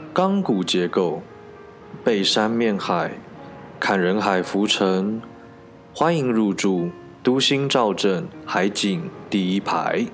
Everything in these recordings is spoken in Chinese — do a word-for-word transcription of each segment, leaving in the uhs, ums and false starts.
钢骨结构，背山面海，看人海浮沉。欢迎入住都心兆镇海景第一排。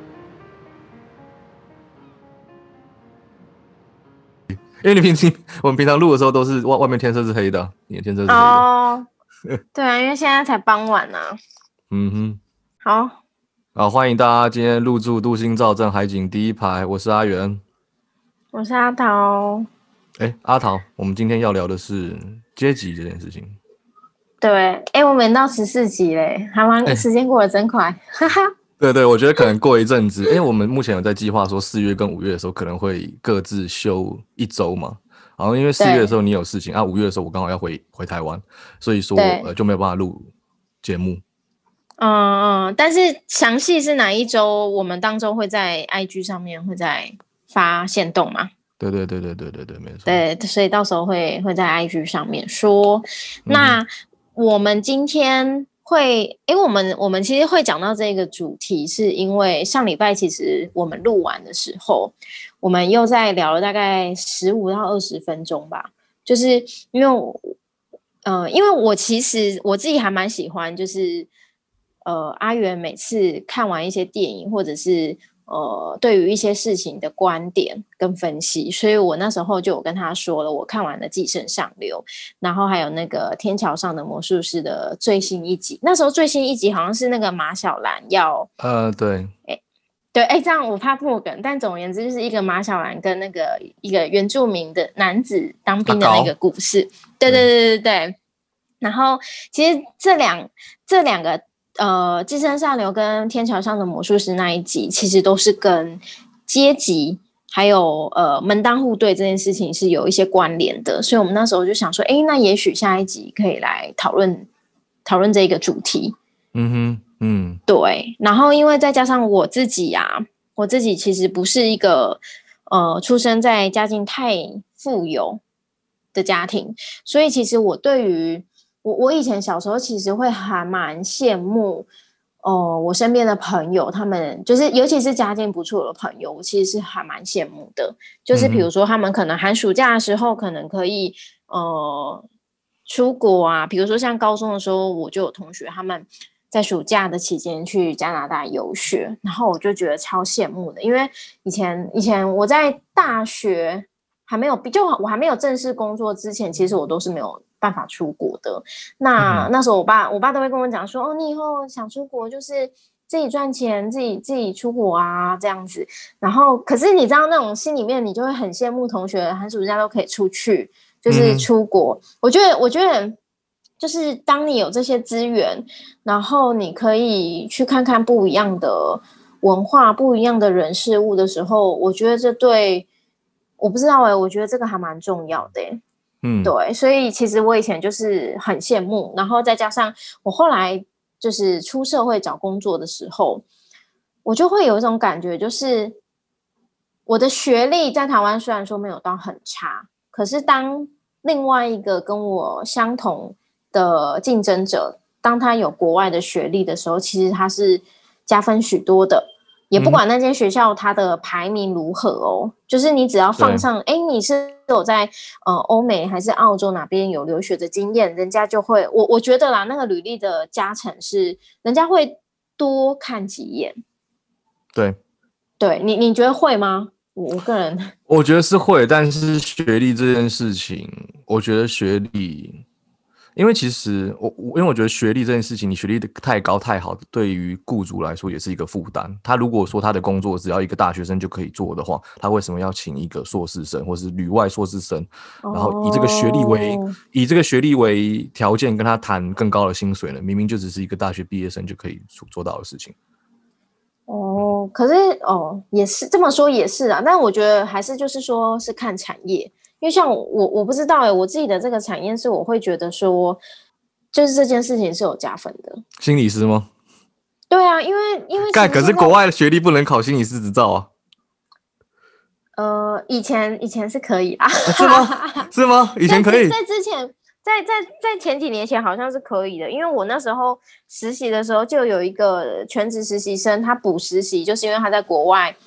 因为你平时我们平常录的时候都是外外面天色是黑的，你的天色是黑的。 哦，对啊，因为现在才傍晚啊。 嗯哼， 好， 好，欢迎大家今天入住都心兆镇海景第一排，我是阿元， 我是阿桃。 哎，阿桃，我们今天要聊的是阶级这件事情。 对，哎，我们到十四集嘞，还蛮时间过得真快，哈哈。 对对，我觉得可能过一阵子，因为我们目前有在计划说四月跟五月的时候可能会各自休一周嘛，然后因为四月的时候你有事情啊，五月的时候我刚好要回回台湾，所以说呃就没有办法录节目。 嗯嗯，但是详细是哪一周，我们当中会在 I G 上面会在发限动嘛？ 对对对对对对对，没错。 对，所以到时候会会在 I G 上面说。那、嗯、我们今天会，因为我们我们其实会讲到这个主题，是因为上礼拜其实我们录完的时候，我们又在聊了大概十五到二十分钟吧，就是因为呃，因为我其实我自己还蛮喜欢，就是呃阿元每次看完一些电影或者是。呃，对于一些事情的观点跟分析，所以我那时候就有跟他说了，我看完了《寄生上流》，然后还有那个《天桥上的魔术师》的最新一集。那时候最新一集好像是那个马小兰要， 呃，对， 哎，对，哎，这样我怕破梗，但总而言之就是一个马小兰跟那个一个原住民的男子当兵的那个故事。对对对对对。然后其实这两这两个。呃，寄生上流跟天桥上的魔术师那一集，其实都是跟阶级还有呃门当户对这件事情是有一些关联的，所以我们那时候就想说，哎，那也许下一集可以来讨论讨论这个主题。 嗯哼，嗯， 对。然后因为再加上我自己啊，我自己其实不是一个呃出生在家境太富有的家庭，所以其实我对于我我以前小时候其实会还蛮羡慕，哦、呃，我身边的朋友，他们就是尤其是家境不错的朋友，我其实是还蛮羡慕的。就是比如说，他们可能寒暑假的时候，可能可以呃出国啊，比如说像高中的时候，我就有同学他们在暑假的期间去加拿大游学，然后我就觉得超羡慕的，因为以前以前我在大学还没有就我还没有正式工作之前，其实我都是没有办法出国的。那、嗯、那时候我爸我爸都会跟我讲说，哦，你以后想出国就是自己赚钱，自己自己出国啊这样子。然后可是你知道那种心里面你就会很羡慕同学寒暑假都可以出去，就是出国。嗯、我觉得我觉得就是当你有这些资源，然后你可以去看看不一样的文化、不一样的人事物的时候，我觉得这对我不知道哎、欸，我觉得这个还蛮重要的、欸。嗯，对，所以其实我以前就是很羡慕，然后再加上我后来就是出社会找工作的时候，我就会有一种感觉，就是我的学历在台湾虽然说没有到很差，可是当另外一个跟我相同的竞争者，当他有国外的学历的时候，其实他是加分许多的。也不管那间学校它的排名如何哦，嗯、就是你只要放上，哎，你是有在呃欧美还是澳洲哪边有留学的经验，人家就会，我我觉得啦，那个履历的加成是人家会多看几眼。 对， 对你你觉得会吗？我我个人我觉得是会，但是学历这件事情，我觉得学历。因为其实我因为我觉得学历这件事情，你学历太高太好，对于雇主来说也是一个负担。他如果说他的工作只要一个大学生就可以做的话，他为什么要请一个硕士生或是旅外硕士生，然后以这个学历为、哦、以这个学历为条件跟他谈更高的薪水呢？明明就只是一个大学毕业生就可以做到的事情。 哦，可是哦，也是这么说也是啊，但我觉得还是就是说是看产业。因为像我我不知道哎、欸，我自己的这个产业是我会觉得说，就是这件事情是有加分的。 心理师吗？ 对啊，因为因为干，可是国外的学历不能考心理师执照啊。 呃，以前以前是可以啦， 啊、是吗？是吗？以前可以？ 在, 在之前，在在在前几年前好像是可以的，因为我那时候实习的时候就有一个全职实习生，他补实习，就是因为他在国外。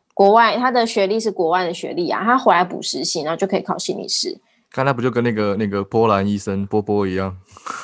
国外他的学历是国外的学历啊，他回来补实习，然后就可以考心理师。 看他不就跟那个那个波兰医生波波一样？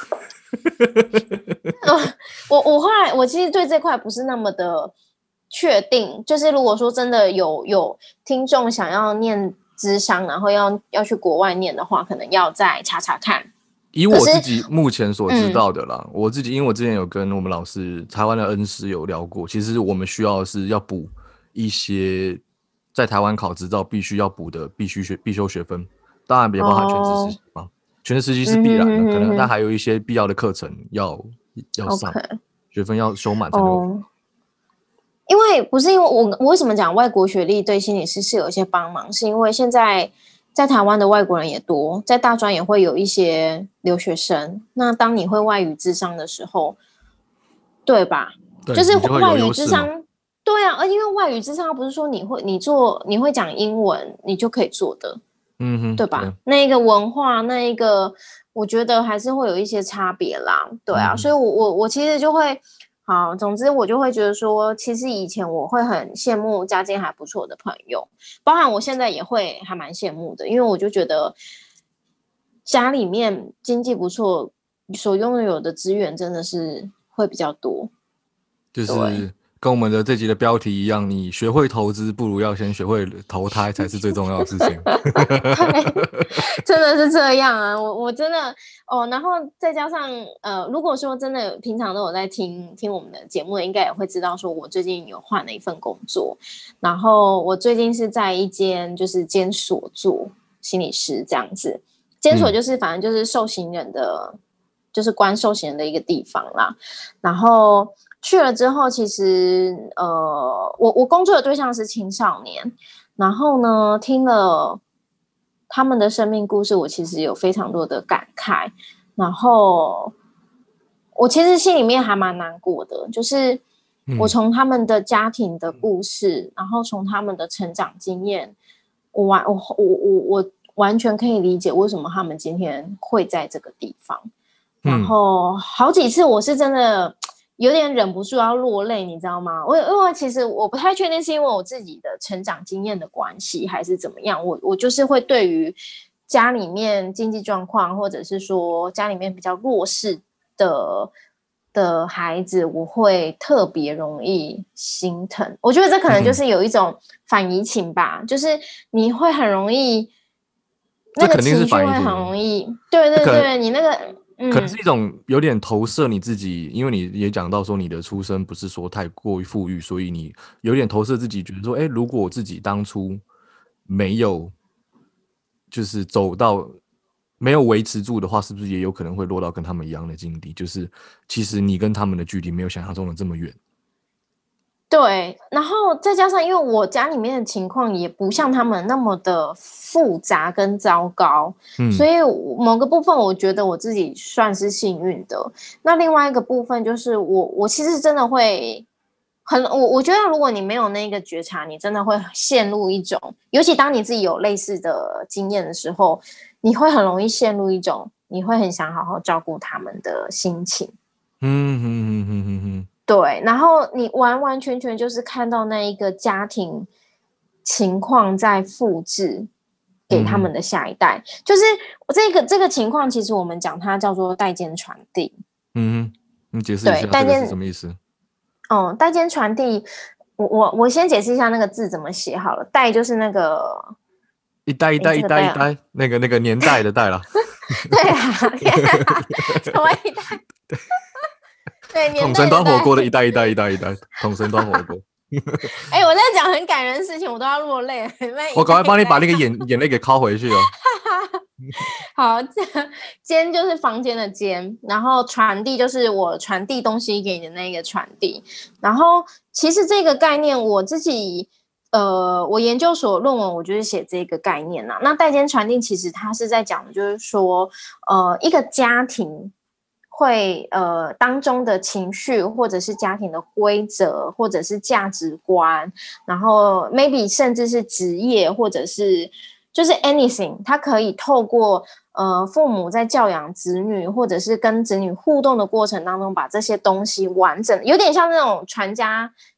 我我后来我其实对这块不是那么的确定，就是如果说真的有有听众想要念諮商，然后要要去国外念的话，可能要再查查看。 以我自己目前所知道的啦，嗯、我自己因为我之前有跟我们老师台湾的恩师有聊过，其实我们需要的是要补一些在台湾考执照必须要补的必须学必修学分，当然也包含全职实习嘛。哦，全职实习是必然的，嗯、可能但还有一些必要的课程要要上， okay. 学分要修满才能有。哦， 因为不是因为我我为什么讲外国学历对心理师是有一些帮忙，是因为现在在台湾的外国人也多，在大专也会有一些留学生。那当你会外语諮商的时候，对吧？ 对， 就是外语諮商，对啊，而因为外语諮商不是说你会你做你会讲英文你就可以做的， 嗯哼， 对吧？ 对， 那一个文化，那一个我觉得还是会有一些差别啦，对啊，嗯、所以我我我其实就会。好，总之我就会觉得说，其实以前我会很羡慕家境还不错的朋友，包含我现在也会还蛮羡慕的，因为我就觉得家里面经济不错，所拥有的资源真的是会比较多。 就是跟我们的这集的标题一样，你学会投资不如要先学会投胎才是最重要的事情。 对，真的是这样啊！我我真的哦，然后再加上呃，如果说真的平常都有在听听我们的节目的，应该也会知道说我最近有换了一份工作，然后我最近是在一间就是监所做心理师这样子。监所就是反正就是受刑人的，嗯、就是关受刑人的一个地方啦。然后去了之后，其实呃，我我工作的对象是青少年，然后呢，听了他们的生命故事，我其实有非常多的感慨，然后我其实心里面还蛮难过的，就是我从他们的家庭的故事，嗯、然后从他们的成长经验，我完我我我我完全可以理解为什么他们今天会在这个地方，嗯、然后好几次我是真的有点忍不住要落泪，你知道吗？我因为其实我不太确定是因为我自己的成长经验的关系，还是怎么样。我我就是会对于家里面经济状况，或者是说家里面比较弱势的的孩子，我会特别容易心疼。我觉得这可能就是有一种反移情吧，嗯、就是你会很容易那个情绪会很容易，对对对，你那个。 可能是一种有点投射你自己，因为你也讲到说你的出身不是说太过于富裕，所以你有点投射自己，觉得说，哎，如果我自己当初没有就是走到没有维持住的话，是不是也有可能会落到跟他们一样的境地？就是其实你跟他们的距离没有想象中的这么远。 对，然后再加上因为我家里面的情况也不像他们那么的复杂跟糟糕，嗯、所以某个部分我觉得我自己算是幸运的。那另外一个部分就是我我其实真的会很我我觉得如果你没有那个觉察，你真的会陷入一种，尤其当你自己有类似的经验的时候，你会很容易陷入一种你会很想好好照顾他们的心情。 嗯哼哼哼哼哼。 对，然后你完完全全就是看到那一个家庭情况在复制给他们的下一代，嗯、就是这个这个情况，其实我们讲它叫做代间传递。 嗯哼，你解释一下这个是什么意思？ 嗯，代间传递，我我我先解释一下那个字怎么写好了。代就是那个一代一代一代一代，那个那个年代的代啦。 对啊，什么一代？对， 统神端火锅的一代一代一代一代，统神端火锅。 哎、欸，我在讲很感人的事情，我都要落泪。 我赶快帮你把那个眼眼泪给拷回去了。 好，间就是房间的间，然后传递就是我传递东西给你的那个传递。然后其实这个概念我自己，呃，我研究所论文我就是写这个概念啦。那代间传递其实它是在讲的就是说，呃，一个家庭。会呃当中的情绪，或者是家庭的规则，或者是价值观，然后 maybe 甚至是职业，或者是就是 anything， 它可以透过呃父母在教养子女，或者是跟子女互动的过程当中，把这些东西完整，有点像那种传家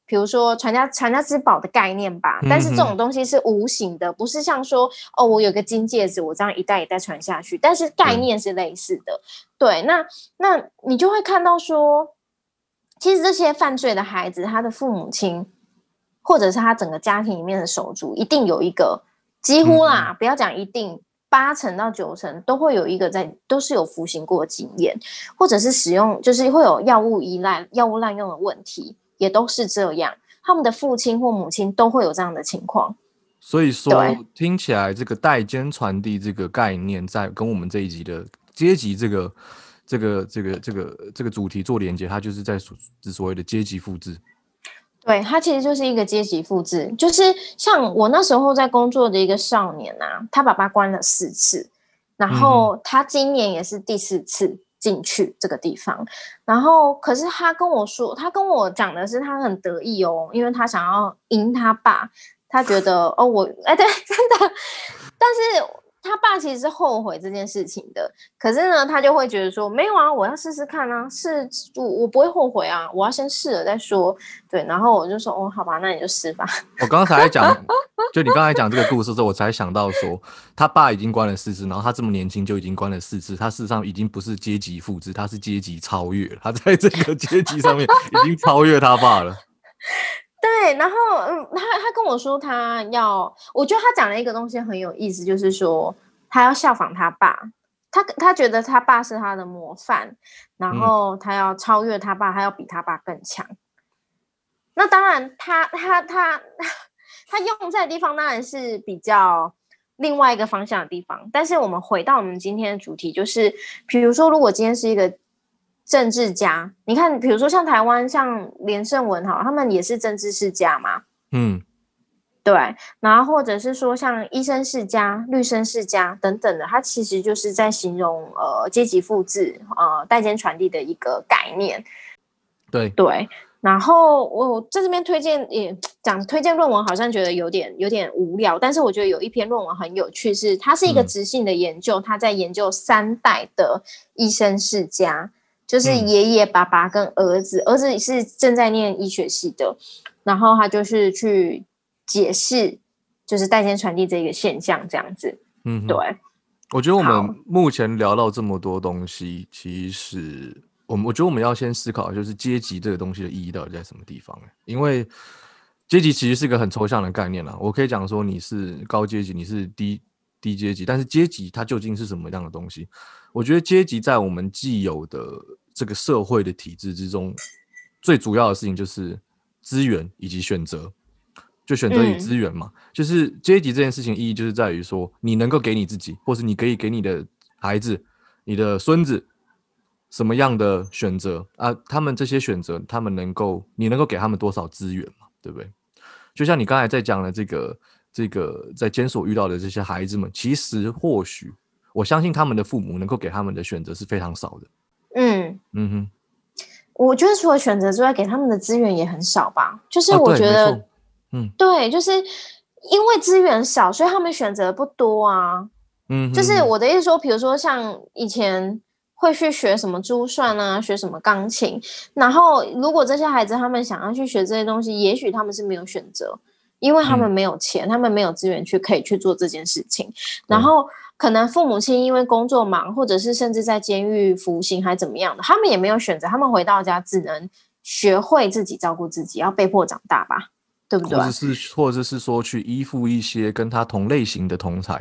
比如说传家传家之宝的概念吧，但是这种东西是无形的，不是像说哦，我有个金戒指，我这样一代一代传下去，但是概念是类似的。对，那那你就会看到说，其实这些犯罪的孩子，他的父母亲或者是他整个家庭里面的手足，一定有一个几乎啦，嗯、不要讲一定。八成到九成都会有一个在，都是有服刑过的经验，或者是使用，就是会有药物依赖、药物滥用的问题，也都是这样。他们的父亲或母亲都会有这样的情况。 所以说，听起来这个代间传递这个概念，在跟我们这一集的阶级这个、这个、这个、这个、这个主题做连接，它就是在所所谓的阶级复制。 对，它其实就是一个阶级复制，就是像我那时候在工作的一个少年啊，他爸爸关了四次，然后他今年也是第四次进去这个地方，然后可是他跟我说，他跟我讲的是他很得意哦，因为他想要赢他爸，他觉得哦我哎对真的，但是他爸其实是后悔这件事情的，可是呢，他就会觉得说，没有啊，我要试试看啊，是我我不会后悔啊，我要先试了再说。对，然后我就说，哦，好吧，那你就试吧。 我刚才讲，就你刚才讲这个故事之后，我才想到说，他爸已经关了四次，然后他这么年轻就已经关了四次，他事实上已经不是阶级复制，他是阶级超越了，他在这个阶级上面已经超越他爸了。 对，然后嗯，他他跟我说他要，我觉得他讲了一个东西很有意思，就是说他要效仿他爸，他他觉得他爸是他的模范，然后他要超越他爸，他要比他爸更强。那当然他，他他他他用在的地方当然是比较另外一个方向的地方，但是我们回到我们今天的主题，就是比如说，如果今天是一个政治家，你看，比如说像台湾，像连胜文哈，他们也是政治世家嘛，嗯，对，然后或者是说像医生世家、律生世家等等的，它其实就是在形容呃阶级复制、呃代间传递的一个概念， 对对。然后我在这边推荐也讲推荐论文，好像觉得有点有点无聊，但是我觉得有一篇论文很有趣，是它是一个质性的研究，它、嗯、在研究三代的医生世家。就是爷爷、爸爸跟儿子，儿子是正在念医学系的，然后他就是去解释，就是代间传递这个现象，这样子。嗯，对。 我觉得我们目前聊到这么多东西，其实我们我觉得我们要先思考，就是阶级这个东西的意义到底在什么地方？因为阶级其实是一个很抽象的概念啦。我可以讲说你是高阶级，你是低低阶级，但是阶级它究竟是什么样的东西？我觉得阶级在我们既有的这个社会的体制之中，最主要的事情就是资源以及选择，就选择与资源嘛。嗯、就是阶级这件事情意义就是在于说，你能够给你自己，或是你可以给你的孩子、你的孙子什么样的选择啊？他们这些选择，他们能够，你能够给他们多少资源嘛？对不对？就像你刚才在讲的这个这个在监所遇到的这些孩子们，其实或许。我相信他们的父母能够给他们的选择是非常少的。嗯嗯哼，我觉得除了选择之外，给他们的资源也很少吧。就是我觉得， 哦、 嗯，对，就是因为资源少，所以他们选择不多啊。嗯，就是我的意思说，比如说像以前会去学什么珠算啊，学什么钢琴，然后如果这些孩子他们想要去学这些东西，也许他们是没有选择，因为他们没有钱，嗯、他们没有资源去可以去做这件事情，然后。可能父母亲因为工作忙，或者是甚至在监狱服刑还怎么样的，他们也没有选择，他们回到家只能学会自己照顾自己，要被迫长大吧，对不对？ 或者是或者是说去依附一些跟他同类型的同侪。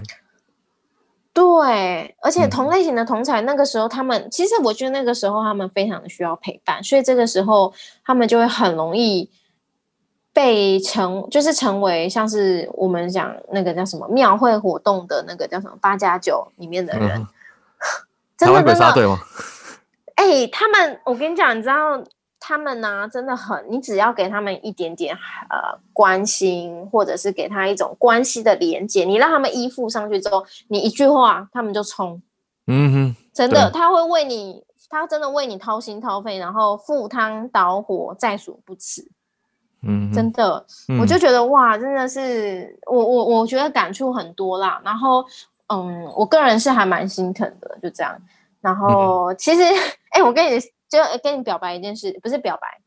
对，而且同类型的同侪，那个时候他们、嗯、其实我觉得那个时候他们非常的需要陪伴，所以这个时候他们就会很容易。被成就是成为像是我们讲那个叫什么庙会活动的那个叫什么八加九里面的人，嗯、 真的台湾鬼杀队吗？ 哎、欸，他们我跟你讲，你知道他们呢、啊、真的很，你只要给他们一点点呃关心，或者是给他一种关系的连接，你让他们依附上去之后，你一句话他们就冲，嗯哼，真的他会为你，他真的为你掏心掏肺，然后赴汤蹈火在所不辞。嗯，真的，嗯、我就觉得哇，真的是我我我觉得感触很多啦。然后，嗯，我个人是还蛮心疼的，就这样。然后，嗯、其实，哎、欸，我跟你就跟你表白一件事，不是表白，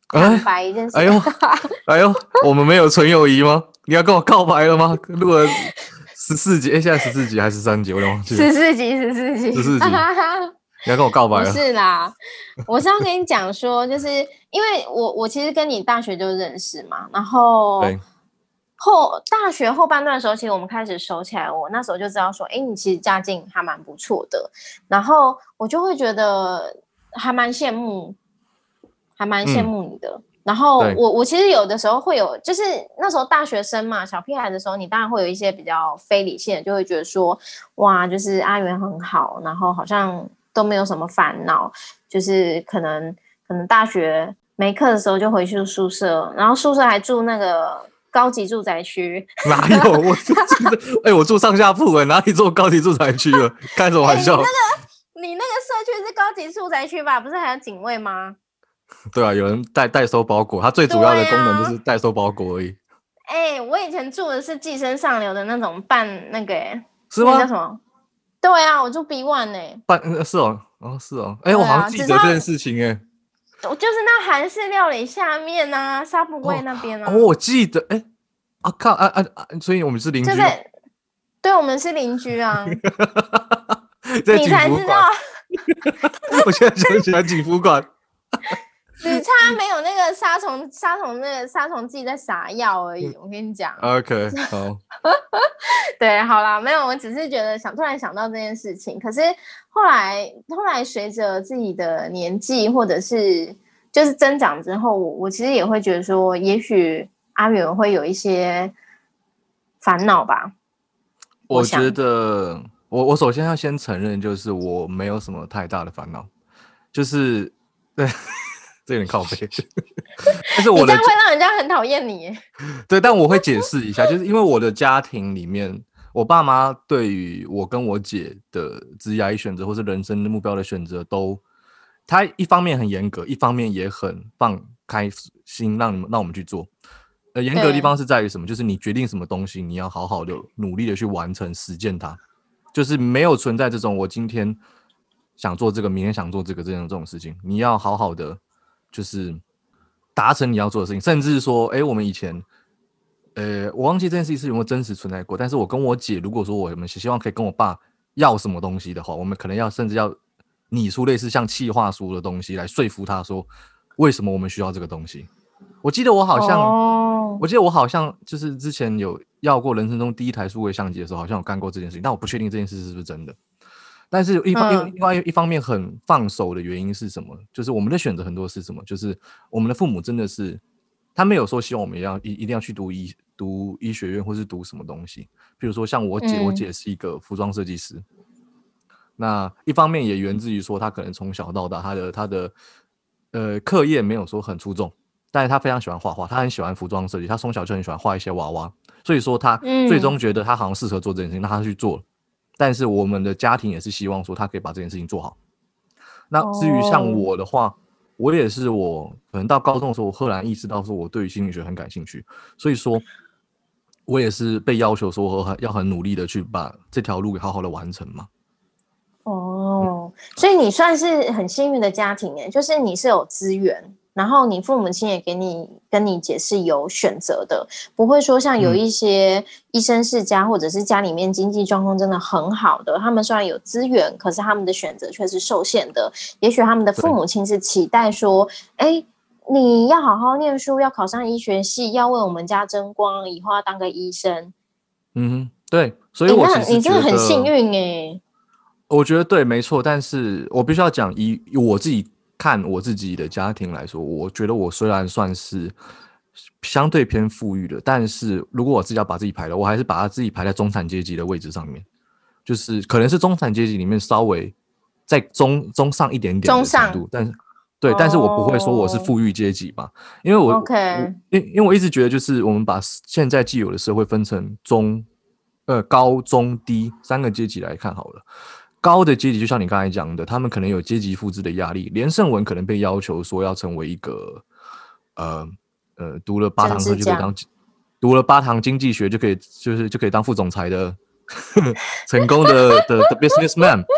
坦白一件事。 哎呦，哎呦，我们没有纯友谊吗？你要跟我告白了吗？录了十四集，哎，现在十四集还是十三集，我有点忘记了。 十四集，十四集， 十四集，你要跟我告白了？ 不是啦，我是要跟你讲说，就是因为我我其实跟你大学就认识嘛，然后后大学后半段的时候，其实我们开始熟起来，我那时候就知道说，哎，你其实家境还蛮不错的，然后我就会觉得还蛮羡慕，还蛮羡慕你的。嗯，然后我我其实有的时候会有，就是那时候大学生嘛，小屁孩的时候，你当然会有一些比较非理性的，就会觉得说，哇，就是阿元很好，然后好像都没有什么烦恼，就是可能可能大学没课的时候就回去宿舍，然后宿舍还住那个高级住宅区。 哪有？我住哎、欸，我住上下铺哎、欸，哪里住高级住宅区了？开什么玩笑？ 欸、你那个你那个社区是高级住宅区吧？不是还有警卫吗？ 对啊，有人代代收包裹，它最主要的功能就是代收包裹而已。 哎、欸，我以前住的是寄生上流的那种半那个、欸， 是吗？ 那叫什么？对啊，我住 B 一 呢、欸。 半是哦，哦是哦，哎、欸啊，我好像记得这件事情哎、欸。 就是那韩式料理下面啊，沙布柜那边啊。 哦，我记得，哎、欸，啊靠啊啊啊！所以我们是邻居。 就是，对，我们是邻居啊。 你才知道。我现在想起来警服馆。 只差没有那个杀虫杀虫那个杀虫剂在撒药而已，我跟你讲。 OK， 好。 对，好啦，没有，我只是觉得想突然想到这件事情，可是后来后来随着自己的年纪或者是就是增长之后，我我其实也会觉得说，也许阿元会有一些烦恼吧。 我觉得我我首先要先承认，就是我没有什么太大的烦恼，就是对。这有点靠背，但是我的你这样会让人家很讨厌你。 对，但我会解释一下，就是因为我的家庭里面，我爸妈对于我跟我姐的职业选择或是人生的目标的选择都，他一方面很严格，一方面也很放开心让让我们去做。呃，严格的地方是在于什么？就是你决定什么东西，你要好好的努力的去完成实践它，就是没有存在这种我今天想做这个，明天想做这个这样这种事情，你要好好的。就是达成你要做的事情，甚至说，哎，我们以前，呃，我忘记这件事情是有没有真实存在过。但是我跟我姐，如果说我们希望可以跟我爸要什么东西的话，我们可能要甚至要拟出类似像企划书的东西来说服他说，为什么我们需要这个东西。我记得我好像，哦、我记得我好像就是之前有要过人生中第一台数位相机的时候，好像有干过这件事情，但我不确定这件事是不是真的。但是一方、嗯、另外一方面很放手的原因是什么？就是我们的选择很多是什么？就是我们的父母真的是，他没有说希望我们要一一定要去读医读医学院或是读什么东西。比如说像我姐，嗯、我姐是一个服装设计师。那一方面也源自于说，她可能从小到大，她的她的呃课业没有说很出众，但是她非常喜欢画画，她很喜欢服装设计，她从小就很喜欢画一些娃娃，所以说她最终觉得她好像适合做这件事情，那她去做了。但是我们的家庭也是希望说他可以把这件事情做好。那至于像我的话， oh. 我也是我可能到高中的时候，我赫然意识到说我对于心理学很感兴趣，所以说我也是被要求说我要很努力的去把这条路给好好的完成嘛。 哦、oh. 嗯，所以你算是很幸运的家庭耶，就是你是有资源。然后你父母亲也给你跟你姐是有选择的，不会说像有一些医生世家、嗯、或者是家里面经济状况真的很好的，他们虽然有资源，可是他们的选择却是受限的。也许他们的父母亲是期待说，哎，你要好好念书，要考上医学系，要为我们家争光，以后要当个医生。 嗯哼，对，所以我其实觉得你, 你真的很幸运耶。 我觉得对，没错，但是我必须要讲，以我自己看我自己的家庭来说，我觉得我虽然算是相对偏富裕的，但是如果我自己要把自己排的，我还是把它自己排在中产阶级的位置上面，就是可能是中产阶级里面稍微在中中上一点点的程度，但是对，但是我不会说我是富裕阶级嘛，因为我 OK， 因因为我一直觉得就是我们把现在既有的社会分成中呃高中低三个阶级来看好了。高的阶级就像你刚才讲的，他们可能有阶级复制的压力。连胜文可能被要求说要成为一个呃呃读了八堂课就可以当读了八堂经济学就可以就是就可以当副总裁的成功的的的 businessman。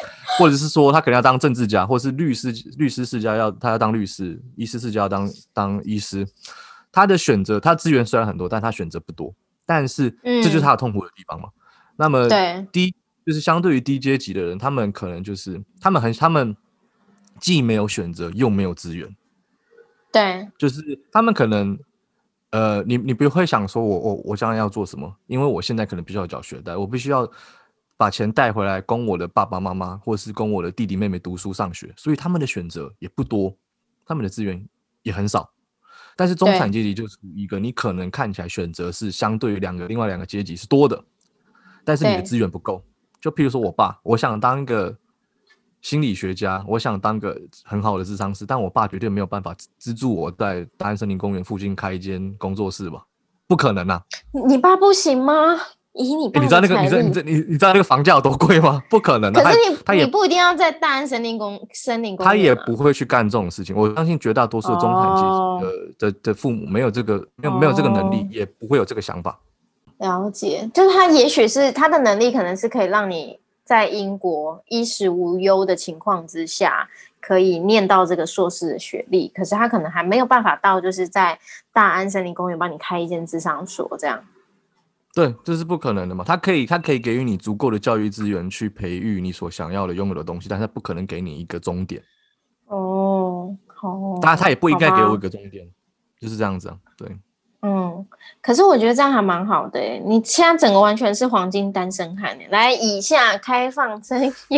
或者是说他可能要当政治家，或者是律师，律师世家要他要当律师，医师世家要当当医师。他的选择，他资源虽然很多，但他选择不多。但是这就是他的痛苦的地方嘛。嗯、那么低就是相对于低阶级的人，他们可能就是他们很他们既没有选择，又没有资源。 对， 就是他们可能。呃，你你不会想说我我我将来要做什么？因为我现在可能必须要缴学贷，我必须要把钱带回来供我的爸爸妈妈，或者是供我的弟弟妹妹读书上学，所以他们的选择也不多，他们的资源也很少。但是中产阶级就是一个，你可能看起来选择是相对于两个另外两个阶级是多的，但是你的资源不够。就譬如说我爸，我想当一个心理学家，我想当个很好的諮商師，但我爸绝对没有办法资助我在大安森林公园附近开一间工作室吧？不可能啊！ 你爸不行吗？以你爸的财力、欸、你知道那个你知道你知道你你知道那个房价有多贵吗？不可能、啊。 可是你他也你不一定要在大安森林公森林公园、啊， 他也不会去干这种事情。我相信绝大多数的中产阶级的、哦、的, 的父母没有这个没有、哦、没有这个能力，也不会有这个想法。 了解，就是他也许是他的能力，可能是可以让你。在英国衣食无忧的情况之下，可以念到这个硕士的学历，可是他可能还没有办法到，就是在大安森林公园帮你开一间諮商所这样。 对，这是不可能的嘛。他可以，他可以给予你足够的教育资源去培育你所想要的、拥有的东西，但是他不可能给你一个终点。 哦，好， 当然他也不应该给我一个终点，就是这样子啊。对。 嗯，可是我觉得这样还蛮好的耶，你现在整个完全是黄金单身汉耶。来，以下开放征友。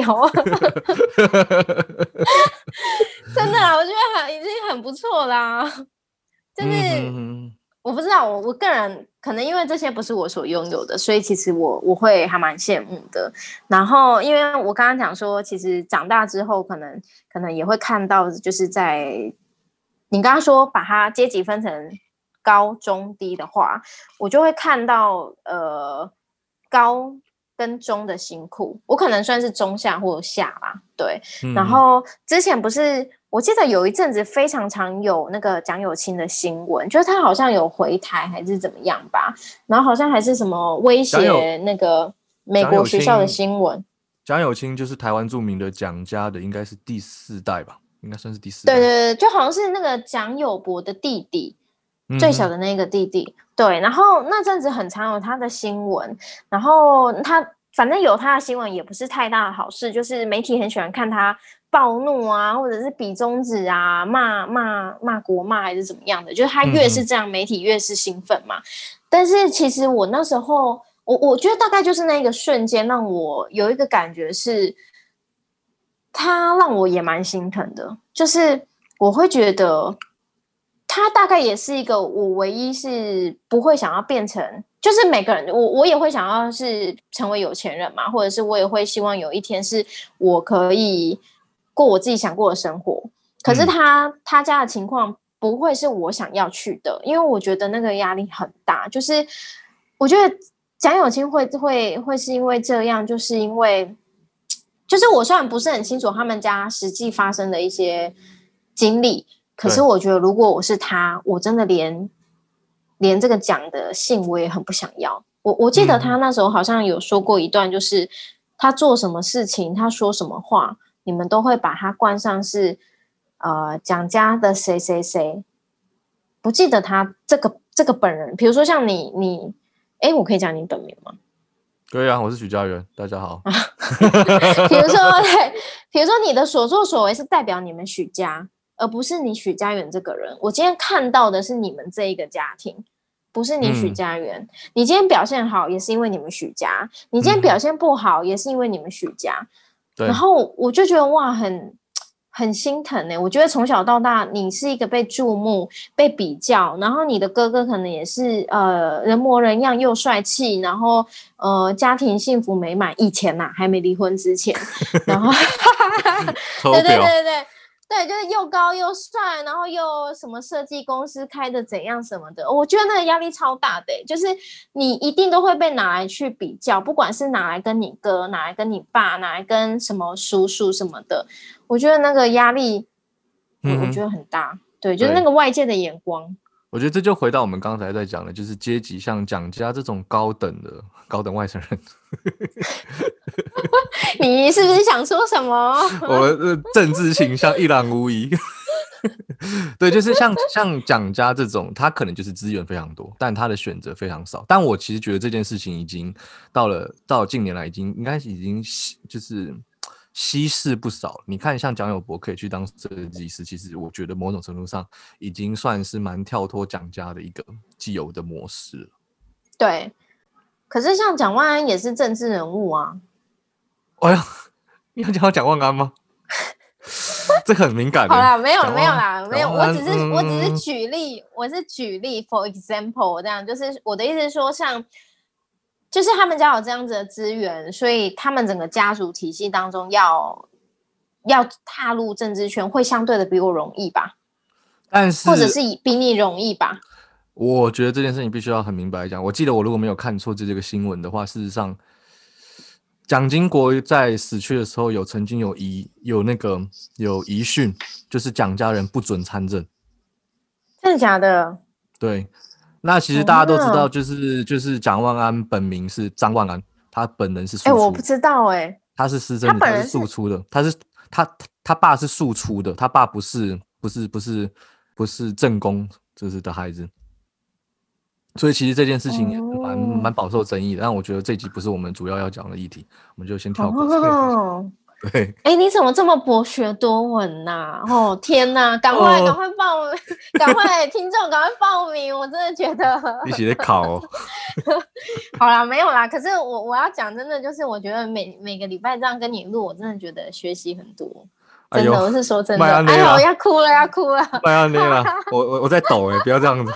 真的啦，我觉得很已经很不错啦。就是、嗯、我不知道，我我个人可能因为这些不是我所拥有的，所以其实我我会还蛮羡慕的。然后，因为我刚刚讲说，其实长大之后，可能可能也会看到，就是在你刚刚说把它阶级分成。高中低的话，我就会看到呃高跟中的辛苦，我可能算是中下或下啦，对、嗯。然后之前不是，我记得有一阵子非常常有那个蒋友青的新闻，就是他好像有回台还是怎么样吧，然后好像还是什么威胁那个美国学校的新闻。 蒋友青就是台湾著名的蒋家的，应该是第四代吧，应该算是第四代。 对对对，就好像是那个蒋友柏的弟弟。最小的那个弟弟、嗯、对，然后那阵子很常有他的新闻，然后他反正有他的新闻也不是太大的好事，就是媒体很喜欢看他暴怒啊，或者是比中指啊，骂骂骂国骂还是怎么样的，就是他越是这样、嗯、媒体越是兴奋嘛。但是其实我那时候我我觉得大概就是那个瞬间让我有一个感觉是他让我也蛮心疼的，就是我会觉得他大概也是一个我唯一是不会想要变成，就是每个人我我也会想要是成为有钱人嘛，或者是我也会希望有一天是我可以过我自己想过的生活。可是他、嗯、他家的情况不会是我想要去的，因为我觉得那个压力很大。就是我觉得蒋友青会会会是因为这样，就是因为就是我虽然不是很清楚他们家实际发生的一些经历。可是我觉得如果我是他，我真的连连这个奖的信我也很不想要。我我记得他那时候好像有说过一段，就是他做什么事情，他说什么话，你们都会把他冠上是呃蒋家的谁谁谁。不记得他这个这个本人，比如说像你你，哎，我可以讲你本名吗？ 可以啊，我是许家元，大家好。 比如说，对，比如说你的所作所为是代表你们许家。而不是你许家元这个人，我今天看到的是你们这一个家庭，不是你许家元、嗯、你今天表现好也是因为你们许家，你今天表现不好也是因为你们许家、嗯、然后我就觉得哇很很心疼欸。我觉得从小到大你是一个被注目被比较，然后你的哥哥可能也是呃人模人样又帅气，然后呃家庭幸福美满，以前呐、啊、还没离婚之前然后对对对对对，就是又高又帅，然后又什么设计公司开的怎样什么的，我觉得那个压力超大的、欸、就是你一定都会被拿来去比较，不管是拿来跟你哥，拿来跟你爸，拿来跟什么叔叔什么的，我觉得那个压力、嗯、我觉得很大。对，就是那个外界的眼光。 我觉得这就回到我们刚才在讲的，就是阶级，像蒋家这种高等的高等外省人你是不是想说什么？ 我的政治倾向一览无遗。对，就是像像蒋家这种，他可能就是资源非常多，但他的选择非常少。但我其实觉得这件事情已经到了到近年来，已经应该已经就是稀释不少了。你看，像蒋友柏可以去当设计师，其实我觉得某种程度上已经算是蛮跳脱蒋家的一个既有的模式了。 对，可是像蒋万安也是政治人物啊。 哎呀，你要讲到蒋万安吗？这很敏感的。 好啦，没有没有啦，没有，我只是、 嗯、 我只是举例，我是举例 ，for example 这样，就是我的意思是说，像就是他们家有这样子的资源，所以他们整个家族体系当中要要踏入政治圈，会相对的比我容易吧？ 但是或者是比你容易吧？ 我觉得这件事情必须要很明白讲。我记得我如果没有看错这这个新闻的话，事实上。蒋经国在死去的时候有曾经有遗有那个有遗训，就是蒋家人不准参政。 真的假的？ 对，那其实大家都知道，就是、哦、就是蒋万安本名是张万安，他本人是庶出。 哎、欸，我不知道哎、欸， 他是私生子，他是庶出的，他是他他爸是庶出的，他爸不是不是不是不是正宫就是的孩子。所以其实这件事情也蛮蛮饱受争议的，但我觉得这集不是我们主要要讲的议题，我们就先跳过这个。 哦， 对， 哎、欸，你怎么这么博学多闻呐、啊？哦，天哪，赶快赶、哦、快报，赶快听众赶快报名，我真的觉得一起在考哦。 好啦，没有啦，可是我我要讲真的，就是我觉得每每个礼拜这样跟你录，我真的觉得学习很多。真的，哎、我是说真的。哎呦，要哭了，要哭了！ 麦亚内啦，我我我在抖哎、欸，不要这样子。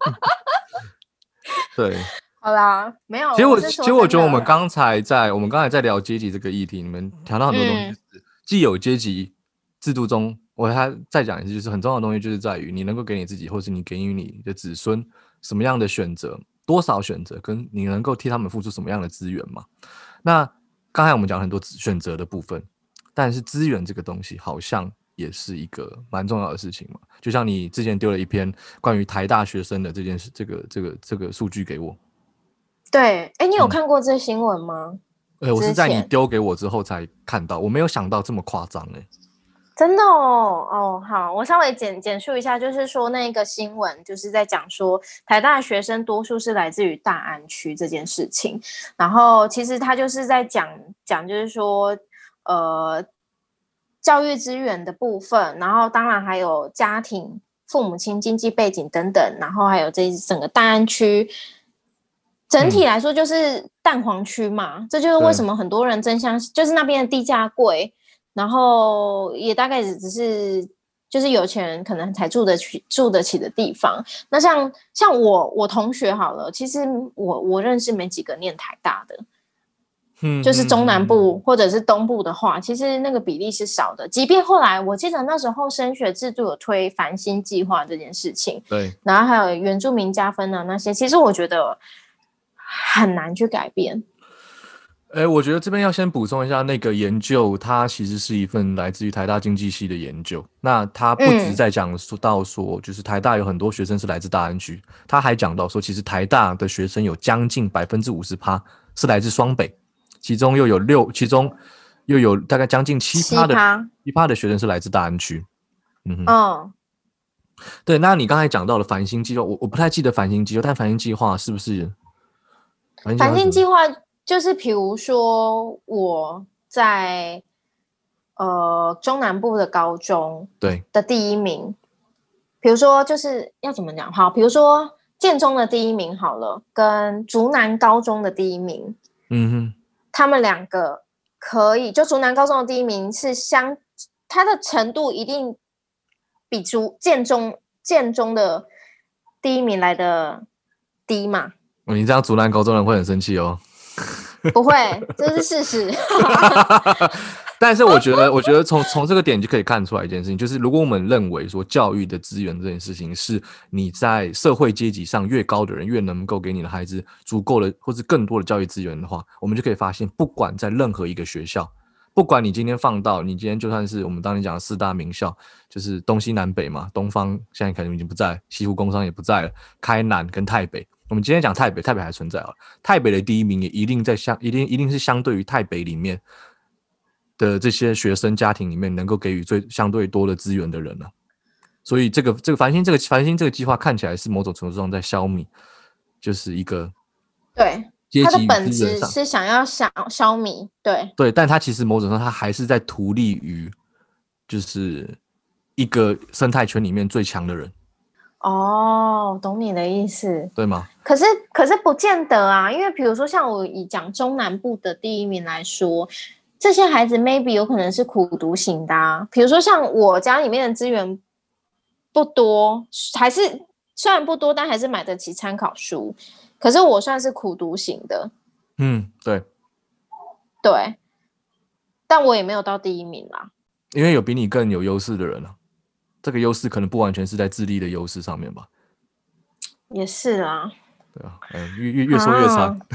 对， 好啦，没有。 其实我其实我觉得我们刚才在我们刚才在聊阶级这个议题，你们谈到很多东西，就是既有阶级制度中，我还再讲一次，就是很重要的东西，就是在于你能够给你自己，或是你给予你的子孙什么样的选择，多少选择，跟你能够替他们付出什么样的资源嘛。那刚才我们讲很多选择的部分，但是资源这个东西好像也是一个蛮重要的事情嘛。就像你之前丢了一篇关于台大学生的这件事，这个这个这个数据给我。 对，哎，你有看过这新闻吗？ 哎、嗯，我是在你丢给我之后才看到，我没有想到这么夸张哎。 真的哦，哦，好，我稍微简简述一下，就是说那个新闻就是在讲说台大学生多数是来自于大安区这件事情，然后其实他就是在讲讲就是说呃教育资源的部分，然后当然还有家庭、父母亲经济背景等等，然后还有这整个大安区整体来说就是蛋黄区嘛、嗯，这就是为什么很多人争相就是那边的地价贵。然后也大概只是就是有钱人可能才住得起住得起的地方。那像像我我同学好了，其实我我认识没几个念台大的，嗯，就是中南部或者是东部的话，其实那个比例是少的。即便后来我记得那时候升学制度有推繁星计划这件事情， 对， 然后还有原住民加分啊那些，其实我觉得很难去改变。 欸，我觉得这边要先补充一下，那个研究它其实是一份来自于台大经济系的研究。那它不只在讲到说，就是台大有很多学生是来自大安区，他还讲到说，其实台大的学生有将近百分之五十趴是来自双北，其中又有六，其中又有大概将近七趴的七趴的学生是来自大安区。嗯哼，哦，对。那你刚才讲到了繁星计划，我我不太记得繁星计划，但繁星计划是不是？ 繁星计划。就是比如说我在呃中南部的高中对的第一名，比如说就是要怎么讲好，比如说建中的第一名好了，跟竹南高中的第一名，嗯哼，他们两个可以，就竹南高中的第一名是相，它的程度一定比竹建中建中的第一名来的低嘛。 你这样竹南高中人会很生气哦。 不会，这是事实。 但是我觉得，我觉得从从这个点就可以看出来一件事情，就是如果我们认为说教育的资源这件事情是你在社会阶级上越高的人越能够给你的孩子足够的或是更多的教育资源的话，我们就可以发现，不管在任何一个学校，不管你今天放到你今天就算是我们当年讲的四大名校，就是东西南北嘛，东方现在可能已经不在，西湖工商也不在了，开南跟台北。我们今天讲台北，台北还存在啊。台北的第一名也一定在相，一定一定是相对于台北里面的这些学生家庭里面能够给予最相对多的资源的人了、啊。所以这个这个繁星这个繁星这个计划看起来是某种程度上在消弭，就是一个对阶级它的本资源上质是想要想消弭，对对，但它其实某种程度上它还是在图利于就是一个生态圈里面最强的人。 哦，懂你的意思， 对吗？ 可是可是不见得啊，因为比如说像我以讲中南部的第一名来说，这些孩子 maybe 有可能是苦读型的啊。比如说像我家里面的资源不多，还是虽然不多，但还是买得起参考书。可是我算是苦读型的， 嗯，对， 对，但我也没有到第一名啦。 因为有比你更有优势的人了、啊，这个优势可能不完全是在智力的优势上面吧。 也是啦， 对啊，嗯、越越越说越差。 啊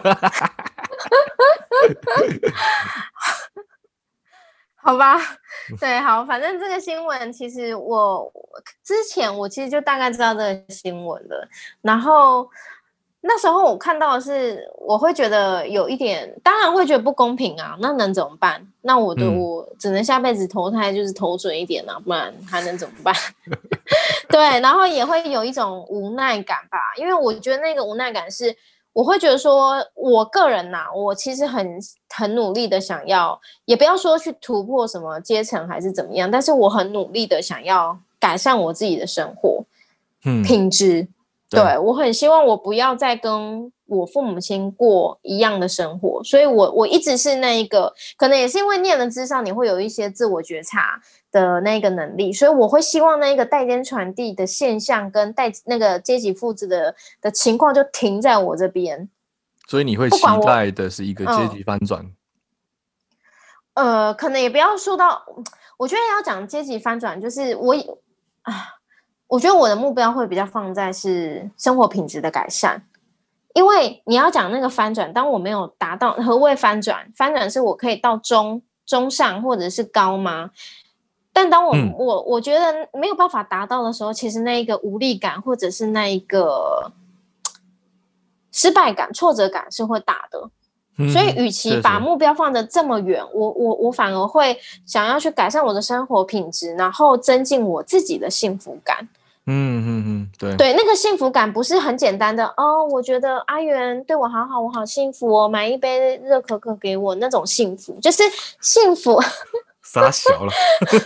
好吧，对，好，反正这个新闻其实我之前我其实就大概知道这个新闻了，然后那时候我看到的是，我会觉得有一点，当然会觉得不公平啊，那能怎么办？那我的、嗯、我只能下辈子投胎就是投准一点啊，不然还能怎么办？对，然后也会有一种无奈感吧，因为我觉得那个无奈感是。我会觉得说，我个人呐、啊，我其实很很努力的想要，也不要说去突破什么阶层还是怎么样，但是我很努力的想要改善我自己的生活、嗯、品质。对，对我很希望我不要再跟我父母亲过一样的生活，所以我我一直是那一个，可能也是因为念了諮商，你会有一些自我觉察的那个能力，所以我会希望那个代间传递的现象跟代那个阶级复制的的情况就停在我这边。 所以你会期待的是一个阶级翻转、 嗯？呃，可能也不要说到，我觉得要讲阶级翻转，就是我啊，我觉得我的目标会比较放在是生活品质的改善。因为你要讲那个翻转，当我没有达到，何谓翻转？翻转是我可以到中、中上或者是高吗？但当我、嗯、我我觉得没有办法达到的时候，其实那一个无力感或者是那一个失败感、挫折感是会大的。嗯、所以，与其把目标放得这么远，我我我反而会想要去改善我的生活品质，然后增进我自己的幸福感。 嗯嗯嗯，对对，那个幸福感不是很简单的哦。我觉得阿元对我好好，我好幸福哦，买一杯热可可给我那种幸福，就是幸福。 傻小了。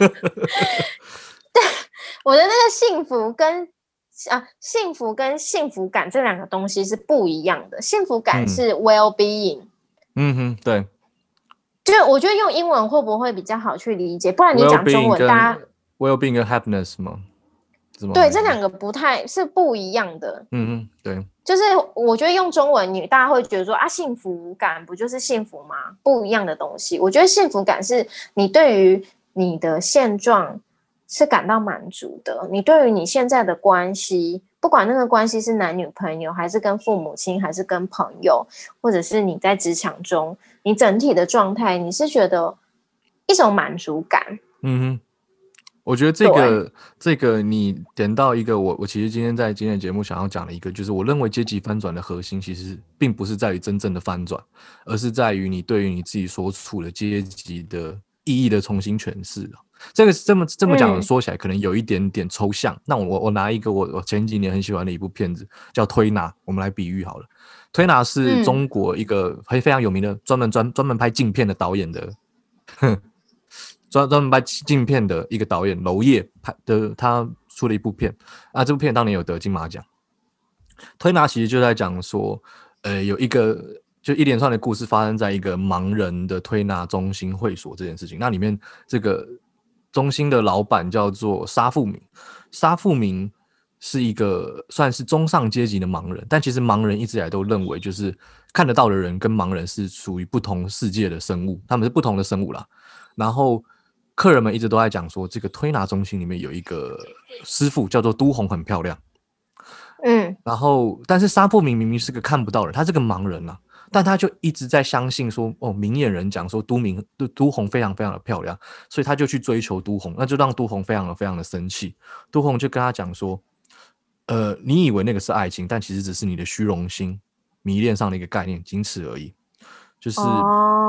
对，我的那个幸福跟啊幸福跟幸福感这两个东西是不一样的。幸福感是 well-being。 嗯哼，对。 就我觉得用英文会不会比较好去理解？不然你讲中文，大家 well-being 跟 happiness 吗？ 对，这两个不太是不一样的。 嗯嗯，对， 就是我觉得用中文，你大家会觉得说啊，幸福感不就是幸福吗？不一样的东西。我觉得幸福感是你对于你的现状是感到满足的，你对于你现在的关系，不管那个关系是男女朋友，还是跟父母亲，还是跟朋友，或者是你在职场中，你整体的状态，你是觉得一种满足感。 嗯哼。我觉得这个这个你点到一个我我其实今天在今天的节目想要讲的一个，就是我认为阶级翻转的核心其实并不是在于真正的翻转，而是在于你对于你自己所处的阶级的意义的重新诠释。这个这么这么讲说起来可能有一点点抽象。嗯、那我我拿一个我我前几年很喜欢的一部片子叫《推拿》，我们来比喻好了。推拿是中国一个非常有名的专门专专门拍镜片的导演的。专专门拍镜片的一个导演娄烨拍的，他出了一部片啊，这部片当年有得金马奖。推拿其实就在讲说，呃，有一个就一连串的故事发生在一个盲人的推拿中心会所这件事情。那里面这个中心的老板叫做沙富明，沙富明是一个算是中上阶级的盲人，但其实盲人一直以来都认为，就是看得到的人跟盲人是属于不同世界的生物，他们是不同的生物啦。然后客人们一直都在讲说，这个推拿中心里面有一个师傅叫做都红，很漂亮。嗯，然后但是沙富明明明是个看不到人，他是个盲人啊，但他就一直在相信说，哦，明眼人讲说都明都红非常非常的漂亮，所以他就去追求都红，那就让都红非常的非常的生气。都红就跟他讲说，呃，你以为那个是爱情，但其实只是你的虚荣心迷恋上的一个概念，仅此而已。就是。哦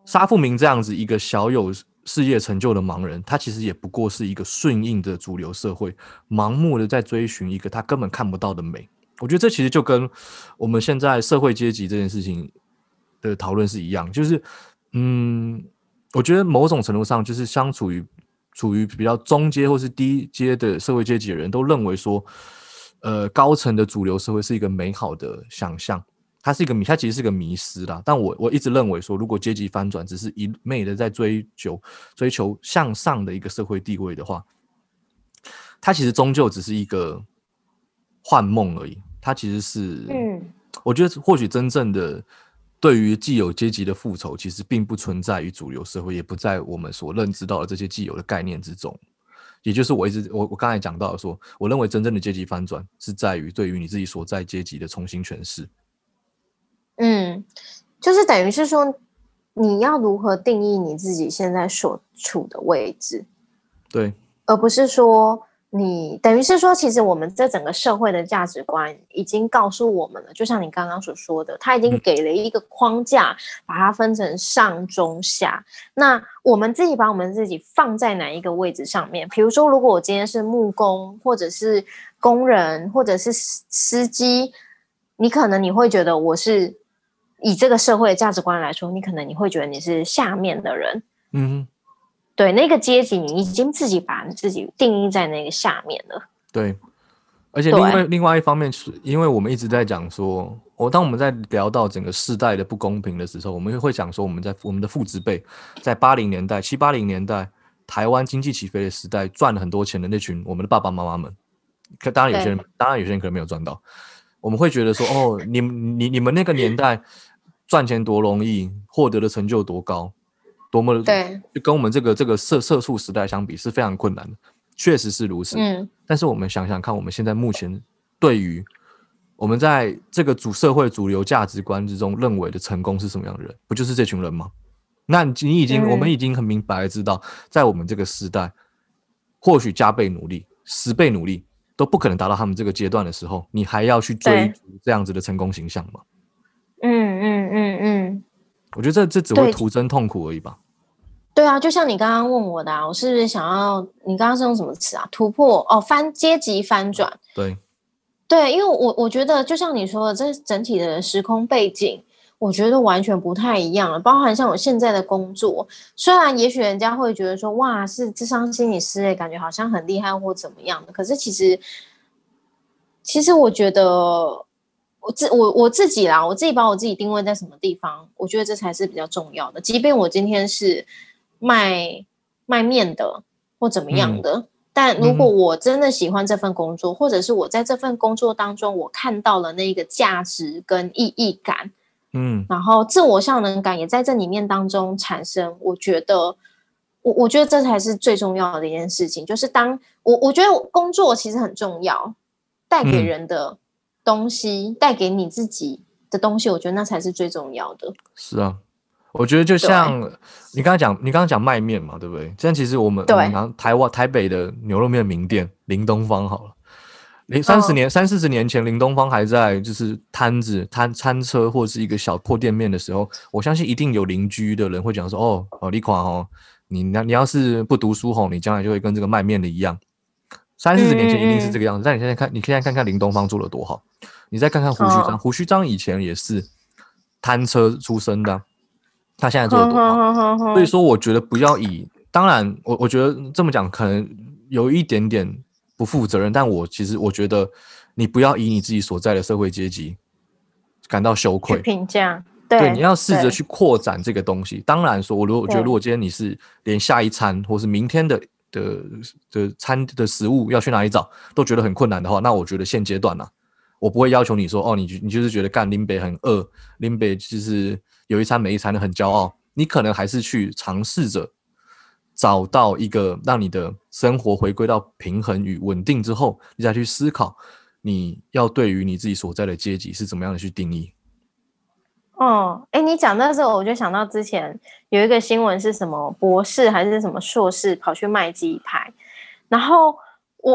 沙富明这样子一个小有事业成就的盲人，他其实也不过是一个顺应的主流社会，盲目的在追寻一个他根本看不到的美。我觉得这其实就跟我们现在社会阶级这件事情的讨论是一样，就是嗯，我觉得某种程度上就是相处于处于比较中阶或是低阶的社会阶级的人都认为说，呃，高层的主流社会是一个美好的想象。它是一个迷，它其实是个迷思啦。但我我一直认为说，如果阶级翻转只是一昧的在追求追求向上的一个社会地位的话，它其实终究只是一个幻梦而已。它其实是，嗯，我觉得或许真正的对于既有阶级的复仇，其实并不存在于主流社会，也不在我们所认知到的这些既有的概念之中。也就是我一直我我刚才讲到的说，我认为真正的阶级翻转是在于对于你自己所在阶级的重新诠释。 嗯，就是等于是说，你要如何定义你自己现在所处的位置？ 对， 而不是说你等于是说，其实我们这整个社会的价值观已经告诉我们了，就像你刚刚所说的，它已经给了一个框架，嗯、把它分成上中下。那我们自己把我们自己放在哪一个位置上面？比如说，如果我今天是木工，或者是工人，或者是司机，你可能你会觉得我是。以这个社会的价值观来说，你可能你会觉得你是下面的人，嗯，对，那个阶级你已经自己把你自己定义在那个下面了。 对，而且另外另外一方面是，因为我们一直在讲说，我、哦、当我们在聊到整个世代的不公平的时候，我们会讲说，我们在我们的父执辈在八零年代、七八零年代，台湾经济起飞的时代，赚了很多钱的那群我们的爸爸妈妈们，可当然有些人，当然有些人可能没有赚到。我们会觉得说，哦，你你你们那个年代赚钱多容易，获得的成就多高，多么对，就跟我们这个这个社社畜时代相比是非常困难的，确实是如此。嗯，但是我们想想看，我们现在目前对于我们在这个主社会主流价值观之中认为的成功是什么样的人，不就是这群人吗？那你已经、嗯、我們已經很明白的知道，在我們這個時代，或許加倍努力、十倍努力都不可能達到他們這個階段的時候，你還要去追逐這樣子的成功形象嗎？ 嗯嗯嗯嗯， 我覺得這這只會徒增痛苦而已吧。 對啊，就像你剛剛問我的啊，我是不是想要，你剛剛是用什麼詞啊？突破哦，翻階級翻轉。 對對，因為我我覺得就像你說的，這整體的時空背景，我覺得完全不太一樣了。包含像我現在的工作，雖然也許人家會覺得說，哇，是諮商心理師，感覺好像很厲害或怎麼樣的，可是其實，其實我覺得我自我我自己啦，我自己把我自己定位在什麼地方，我覺得這才是比較重要的。即便我今天是賣賣麵的或怎麼樣的。嗯，但如果我真的喜歡這份工作，嗯，或者是我在這份工作當中，我看到了那個價值跟意義感，嗯，然後自我效能感也在這裡面當中產生，我覺得，我我覺得這才是最重要的一件事情，就是當我我覺得工作其實很重要，帶給人的東西，嗯，帶給你自己的東西，我覺得那才是最重要的。 是啊。我覺得就像你剛剛講，你剛剛講賣麵嘛，對不對？這樣其實我們我們拿台灣台北的牛肉麵名店林東方好了，三十年、三四十年前，林東方還在就是攤子攤餐車或者是一個小破店面的時候，我相信一定有鄰居的人會講說，哦哦，你看哦，你你要是不讀書吼，你將來就會跟這個賣麵的一樣。三四十年前一定是這個樣子，嗯，但你現在看，你現在看看林東方做得多好，你再看看胡鬚張，哦，胡鬚張以前也是攤車出身的，啊。他現在做得多好，所以說我覺得不要以，當然我我覺得這麼講可能有一點點不負責任，但我其實我覺得你不要以你自己所在的社會階級感到羞愧， 去評價，對， 對，你要試着去擴展這個東西。當然說，我如果我覺得如果今天你是連下一餐或是明天的的的餐的食物要去哪裡找都覺得很困難的話，那我覺得現階段啊，我不會要求你說，哦，你你就是覺得幹林北很餓，林北就是有一餐沒一餐的很驕傲，你可能還是去嘗試着找到一個讓你的生活回歸到平衡與穩定之後，你再去思考你要對於你自己所在的階級是怎麼樣的去定義。 哦，哎，你講到這個，我就想到之前有一個新聞是什麼博士還是什麼碩士跑去賣雞排，然後我我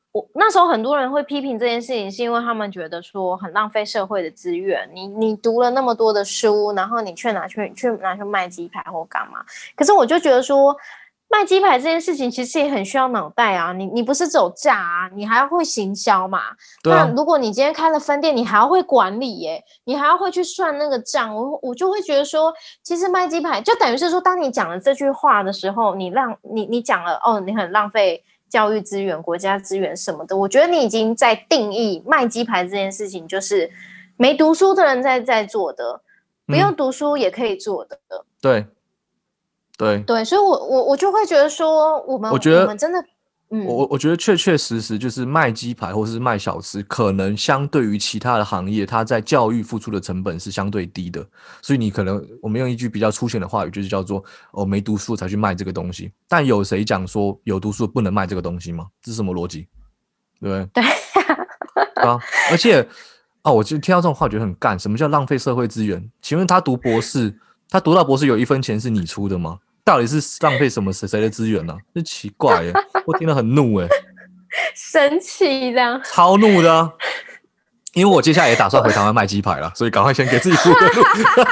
我那时候很多人会批评这件事情，是因为他们觉得说很浪费社会的资源。你你读了那么多的书，然后你却拿去去拿去卖鸡排或干嘛？可是我就觉得说，卖鸡排这件事情其实也很需要脑袋啊。你你不是只有炸啊，你还要会行销嘛。 对啊， 那如果你今天开了分店，你还要会管理耶，你还要会去算那个账。我我就会觉得说，其实卖鸡排就等于是说，当你讲了这句话的时候，你让你你讲了哦，你很浪费教育资源、国家资源什么的，我觉得你已经在定义卖鸡排这件事情，就是没读书的人在在做的，不用读书也可以做的。 嗯、对，对， 对，所以我我我就会觉得说，我们我觉得我们真的，嗯， 我我觉得确确实实就是卖鸡排或是卖小吃，可能相对于其他的行业，它在教育付出的成本是相对低的，所以你可能我们用一句比较粗浅的话语，就是叫做哦没读书才去卖这个东西。但有谁讲说有读书不能卖这个东西吗？这是什么逻辑？对不对？ 对， 啊，而且啊，我就听到这种话觉得很干。什么叫浪费社会资源？请问他读博士，他读到博士有一分钱是你出的吗？到底是浪费什么谁谁的资源呢、啊？这奇怪耶，我听得很怒哎， 生气这样， 超怒的、啊。因为我接下来也打算回台湾卖鸡排了，所以赶快先给自己铺个路。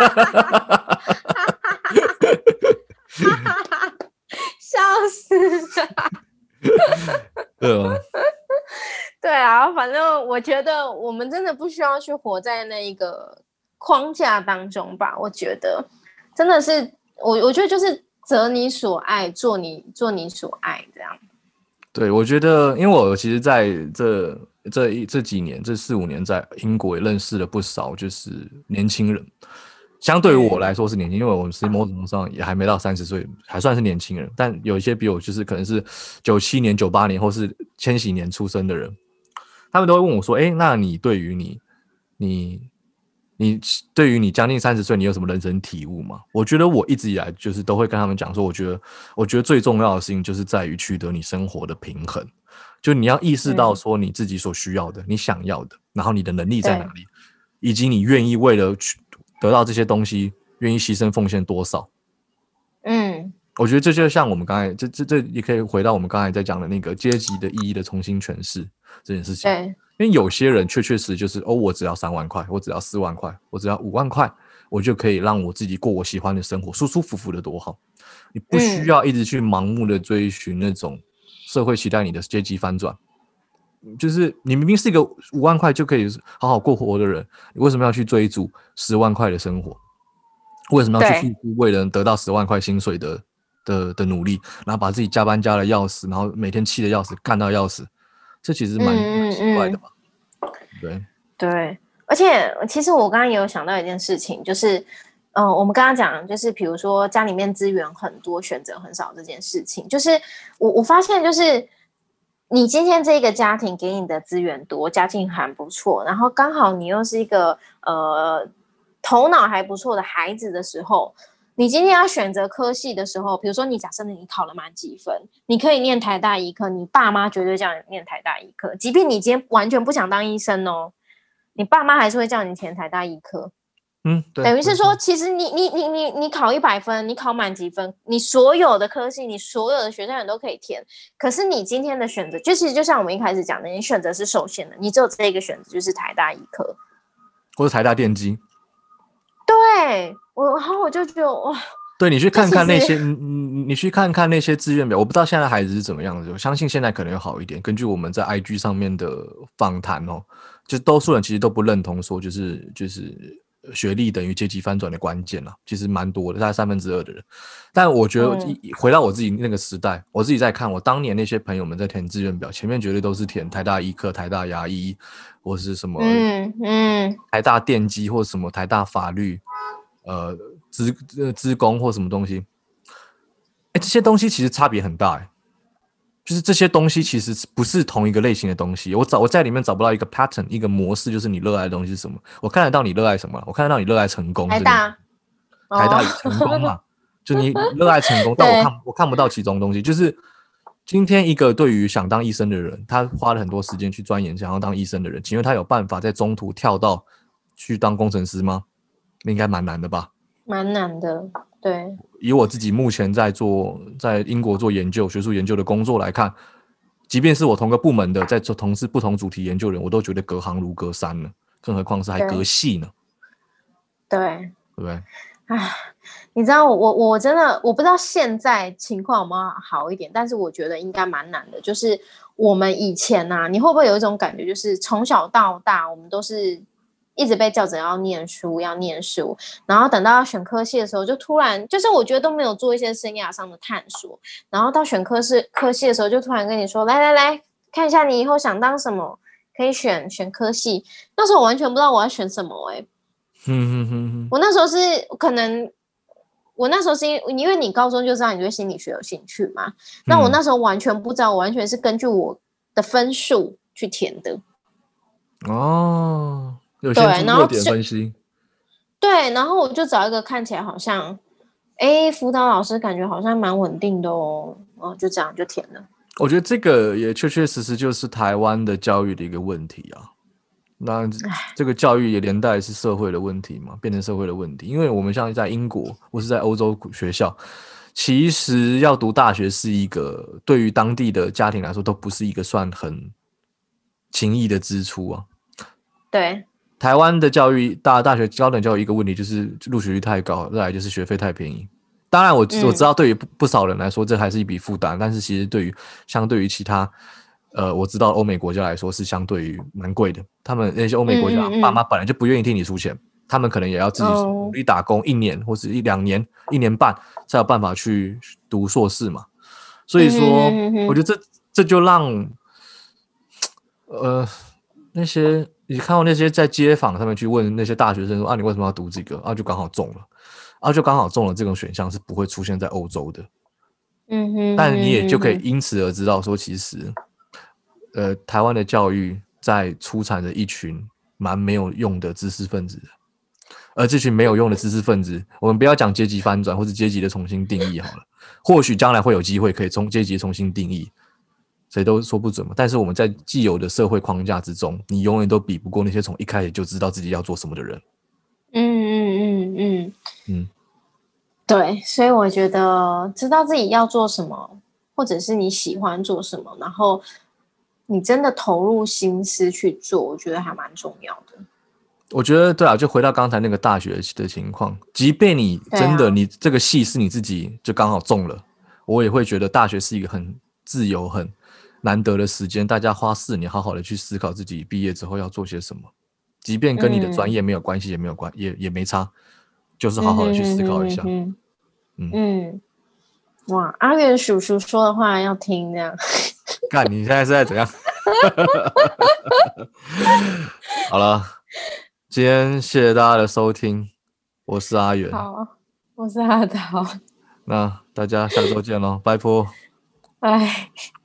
笑死了。 对啊， 对啊，反正我觉得我们真的不需要去活在那一个框架当中吧。我觉得真的是，我我觉得就是择你所爱，做你做你所爱这样。 对，我觉得，因为我其实在这这一这几年，这四五年在英国也认识了不少就是年轻人。相对于我来说是年轻，因为我是某种程度上也还没到三十岁，还算是年轻人。但有一些比我就是可能是九七年、九八年或是千禧年出生的人，他们都会问我说：“哎，那你对于你你你对于你将近三十岁，你有什么人生体悟吗？”我觉得我一直以来就是都会跟他们讲说，我觉得我觉得最重要的事情就是在于取得你生活的平衡，就你要意识到说你自己所需要的、嗯、你想要的，然后你的能力在哪里，以及你愿意为了去得到这些东西，愿意牺牲奉献多少。嗯，我觉得这就像我们刚才这这这也可以回到我们刚才在讲的那个阶级的意义的重新诠释这件事情。对，因为有些人确确实就是哦，我只要三万块，我只要四万块，我只要五万块，我就可以让我自己过我喜欢的生活，舒舒服服的多好。你不需要一直去盲目的追寻那种社会期待你的阶级翻转。就是你明明是一个五万块就可以好好过活的人，你为什么要去追逐十万块的生活？为什么要去付出为了得到十万块薪水的的的努力，然后把自己加班加的要死，然后每天气的要死，干到要死？这其实蛮奇怪的吧？嗯嗯嗯对对，而且其实我刚刚也有想到一件事情，就是嗯、呃，我们刚刚讲就是比如说家里面资源很多，选择很少这件事情，就是我我发现就是。你今天这个家庭给你的资源多，家境还不错，然后刚好你又是一个呃头脑还不错的孩子的时候，你今天要选择科系的时候，比如说你假设你考了满几分，你可以念台大医科，你爸妈绝对叫你念台大医科，即便你今天完全不想当医生哦，你爸妈还是会叫你填台大医科。 嗯，对， 等于是说，其实你你你你你考一百分，你考满几分，你所有的科系，你所有的学校你都可以填。可是你今天的选择，就其实就像我们一开始讲的，你选择是受限的，你只有这一个选择，就是台大医科， 或者台大电机。 对我，然后我就觉得哇， 对你去看看那些，你你去看看那些志愿表，我不知道现在孩子是怎么样的，我相信现在可能要好一点。根据我们在 I G 上面的访谈哦，就多数人其实都不认同说，就是就是。学历等于阶级翻转的关键啦，其实蛮多的，大概三分之二的人。但我觉得回到我自己那个时代，我自己在看我当年那些朋友们在填志愿表，前面绝对都是填台大医科、台大牙医，或是什么嗯嗯台大电机或什么台大法律，呃资资工或什么东西。哎，这些东西其实差别很大哎。就是这些东西其实不是同一个类型的东西，我找我在里面找不到一个 pattern 一个模式，就是你热爱的东西是什么。我看得到你热爱什么，我看得到你热爱成功。 台大， 台大成功嘛，就你热爱成功，但我看我看不到其中东西。就是今天一个对于想当医生的人，他花了很多时间去钻研想要当医生的人，请问他有办法在中途跳到去当工程师吗？应该蛮难的吧？ 蛮难的。对， 以我自己目前在做在英国做研究学术研究的工作来看， 即便是我同个部门的，在做同是不同主题研究人，我都觉得隔行如隔山了，更何况是还隔系呢？ 对， 对不对？ 唉，你知道我我我真的我不知道现在情况有没有好一点，但是我觉得应该蛮难的。就是我们以前啊，你会不会有一种感觉，就是从小到大，我们都是一直被叫着要念书，要念书，然后等到要选科系的时候，就突然就是我觉得都没有做一些生涯上的探索，然后到选科系科系的时候，就突然跟你说，来来来，看一下你以后想当什么，可以选选科系。那时候我完全不知道我要选什么、欸，哎。我那时候是可能，我那时候是因因为你高中就知道你对心理学有兴趣嘛，那我那时候完全不知道，我完全是根据我的分数去填的。 哦，有先做热点分析。 对，然后我就找一个看起来好像，哎，辅导老师感觉好像蛮稳定的哦，哦，就这样就填了。 我觉得这个也确确实实就是台湾的教育的一个问题啊。那这个教育也连带是社会的问题嘛，变成社会的问题。因为我们像在英国或是在欧洲学校，其实要读大学是一个对于当地的家庭来说都不是一个算很轻易的支出啊。 对， 台湾的教育大大学高等教育一个问题就是入学率太高，再来就是学费太便宜。当然我我知道对于不少人来说这还是一笔负担，但是其实对于相对于其他呃，我知道欧美国家来说是相对于蛮贵的，他们那些欧美国家、嗯嗯嗯、爸妈本来就不愿意替你出钱，他们可能也要自己努力打工一年、哦、或是一两年一年半才有办法去读硕士嘛。所以说、嗯、哼哼哼我觉得这这就让呃那些你看到那些在街访上面去问那些大学生说啊你为什么要读这个啊，就刚好中了啊，就刚好中了这种选项是不会出现在欧洲的。嗯哼，但你也就可以因此而知道说其实呃，台湾的教育在出产的一群蛮没有用的知识分子的，而这群没有用的知识分子，我们不要讲阶级翻转或者阶级的重新定义好了，或许将来会有机会可以从阶级重新定义，谁都说不准嘛。但是我们在既有的社会框架之中，你永远都比不过那些从一开始就知道自己要做什么的人。嗯嗯嗯嗯嗯， 对，所以我觉得知道自己要做什么，或者是你喜欢做什么，然后你真的投入心思去做，我觉得还蛮重要的。 我觉得对啊，就回到刚才那个大学的情况，即便你真的、啊、你这个系是你自己就刚好中了，我也会觉得大学是一个很自由很难得的时间，大家花四年好好的去思考自己毕业之后要做些什么，即便跟你的专业没有关系、嗯、也没有关也也没差，就是好好的去思考一下。嗯 嗯, 嗯, 嗯哇，阿元叔叔说的话要听这样。 干，你现在是在怎样？好了，今天谢谢大家的收听，我是阿元， 好，我是阿桃， 那大家下周见咯，拜拜。 拜。